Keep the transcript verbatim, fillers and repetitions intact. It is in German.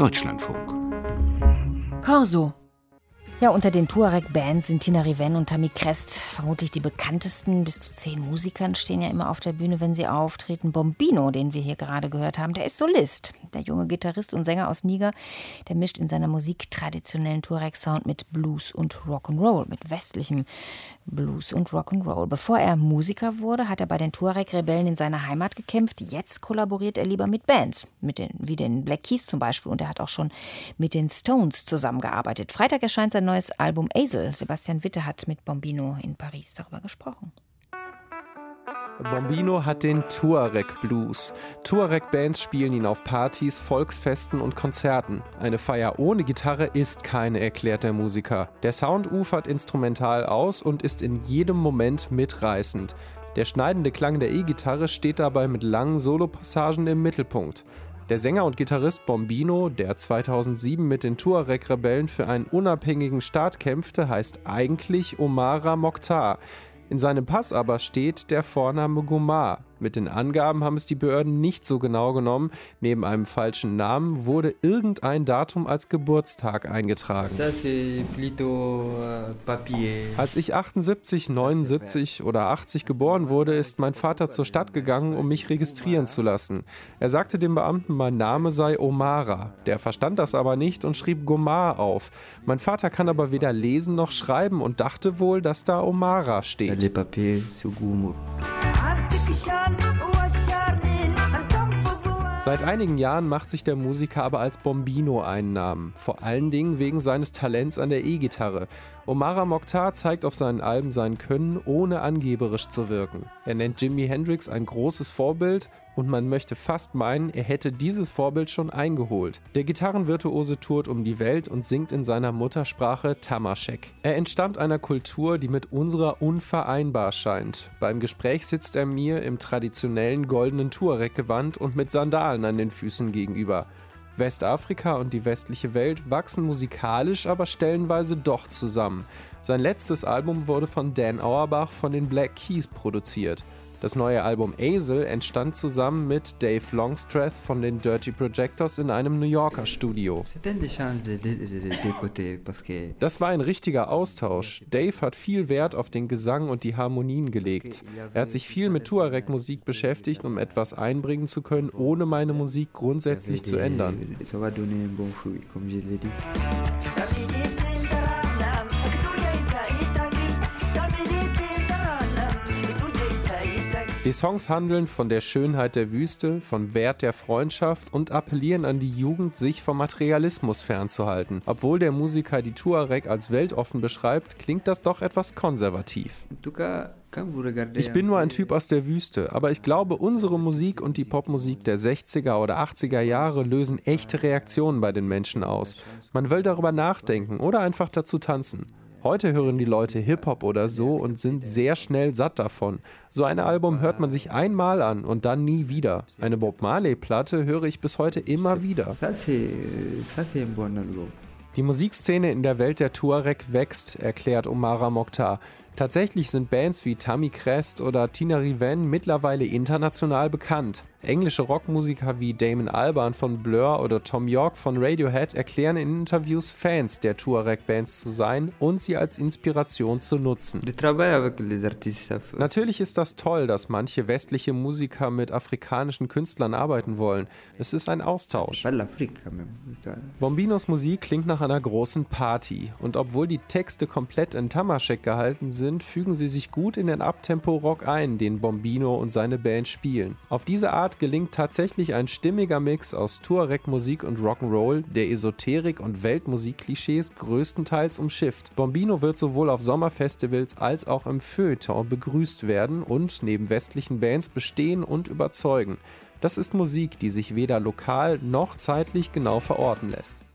Deutschlandfunk. Corso. Ja, unter den Tuareg-Bands sind Tina Riven und Tammy Crest vermutlich die bekanntesten. Bis zu zehn Musikern stehen ja immer auf der Bühne, wenn sie auftreten. Bombino, den wir hier gerade gehört haben, der ist Solist. Der junge Gitarrist und Sänger aus Niger, der mischt in seiner Musik traditionellen Tuareg-Sound mit Blues und Rock'n'Roll, mit westlichem Blues und Rock'n'Roll. Bevor er Musiker wurde, hat er bei den Tuareg-Rebellen in seiner Heimat gekämpft. Jetzt kollaboriert er lieber mit Bands, mit den, wie den Black Keys zum Beispiel. Und er hat auch schon mit den Stones zusammengearbeitet. Freitag erscheint sein neues Album Azel. Sebastian Witte hat mit Bombino in Paris darüber gesprochen. Bombino hat den Tuareg-Blues. Tuareg-Bands spielen ihn auf Partys, Volksfesten und Konzerten. Eine Feier ohne Gitarre ist keine, erklärt der Musiker. Der Sound ufert instrumental aus und ist in jedem Moment mitreißend. Der schneidende Klang der E-Gitarre steht dabei mit langen Solopassagen im Mittelpunkt. Der Sänger und Gitarrist Bombino, der zweitausendsieben mit den Tuareg-Rebellen für einen unabhängigen Staat kämpfte, heißt eigentlich Omara Mokhtar. In seinem Pass aber steht der Vorname Gomar. Mit den Angaben haben es die Behörden nicht so genau genommen. Neben einem falschen Namen wurde irgendein Datum als Geburtstag eingetragen. Als ich achtundsiebzig, neunundsiebzig oder achtzig geboren wurde, ist mein Vater zur Stadt gegangen, um mich registrieren zu lassen. Er sagte dem Beamten, mein Name sei Omara. Der verstand das aber nicht und schrieb Gomar auf. Mein Vater kann aber weder lesen noch schreiben und dachte wohl, dass da Omara steht. Seit einigen Jahren macht sich der Musiker aber als Bombino einen Namen, vor allen Dingen wegen seines Talents an der E-Gitarre. Omara Mokhtar zeigt auf seinen Alben sein Können, ohne angeberisch zu wirken. Er nennt Jimi Hendrix ein großes Vorbild und man möchte fast meinen, er hätte dieses Vorbild schon eingeholt. Der Gitarrenvirtuose tourt um die Welt und singt in seiner Muttersprache Tamashek. Er entstammt einer Kultur, die mit unserer unvereinbar scheint. Beim Gespräch sitzt er mir im traditionellen goldenen Tuareg-Gewand und mit Sandalen an den Füßen gegenüber. Westafrika und die westliche Welt wachsen musikalisch aber stellenweise doch zusammen. Sein letztes Album wurde von Dan Auerbach von den Black Keys produziert. Das neue Album Azel entstand zusammen mit Dave Longstreth von den Dirty Projectors in einem New Yorker Studio. Das war ein richtiger Austausch. Dave hat viel Wert auf den Gesang und die Harmonien gelegt. Er hat sich viel mit Tuareg-Musik beschäftigt, um etwas einbringen zu können, ohne meine Musik grundsätzlich zu ändern. Die Songs handeln von der Schönheit der Wüste, vom Wert der Freundschaft und appellieren an die Jugend, sich vom Materialismus fernzuhalten. Obwohl der Musiker die Tuareg als weltoffen beschreibt, klingt das doch etwas konservativ. Ich bin nur ein Typ aus der Wüste, aber ich glaube, unsere Musik und die Popmusik der sechziger oder achtziger Jahre lösen echte Reaktionen bei den Menschen aus. Man will darüber nachdenken oder einfach dazu tanzen. Heute hören die Leute Hip-Hop oder so und sind sehr schnell satt davon. So ein Album hört man sich einmal an und dann nie wieder. Eine Bob Marley-Platte höre ich bis heute immer wieder. Die Musikszene in der Welt der Tuareg wächst, erklärt Omara Mokhtar. Tatsächlich sind Bands wie Tammy Crest oder Tina Riven mittlerweile international bekannt. Englische Rockmusiker wie Damon Albarn von Blur oder Thom Yorke von Radiohead erklären in Interviews, Fans der Tuareg-Bands zu sein und sie als Inspiration zu nutzen. Natürlich ist das toll, dass manche westliche Musiker mit afrikanischen Künstlern arbeiten wollen. Es ist ein Austausch. Bombinos Musik klingt nach einer großen Party. Und obwohl die Texte komplett in Tamashek gehalten sind, fügen sie sich gut in den Uptempo-Rock ein, den Bombino und seine Band spielen. Auf diese Art gelingt tatsächlich ein stimmiger Mix aus Tuareg-Musik und Rock'n'Roll, der Esoterik- und Weltmusik-Klischees größtenteils umschifft. Bombino wird sowohl auf Sommerfestivals als auch im Feuilleton begrüßt werden und neben westlichen Bands bestehen und überzeugen. Das ist Musik, die sich weder lokal noch zeitlich genau verorten lässt.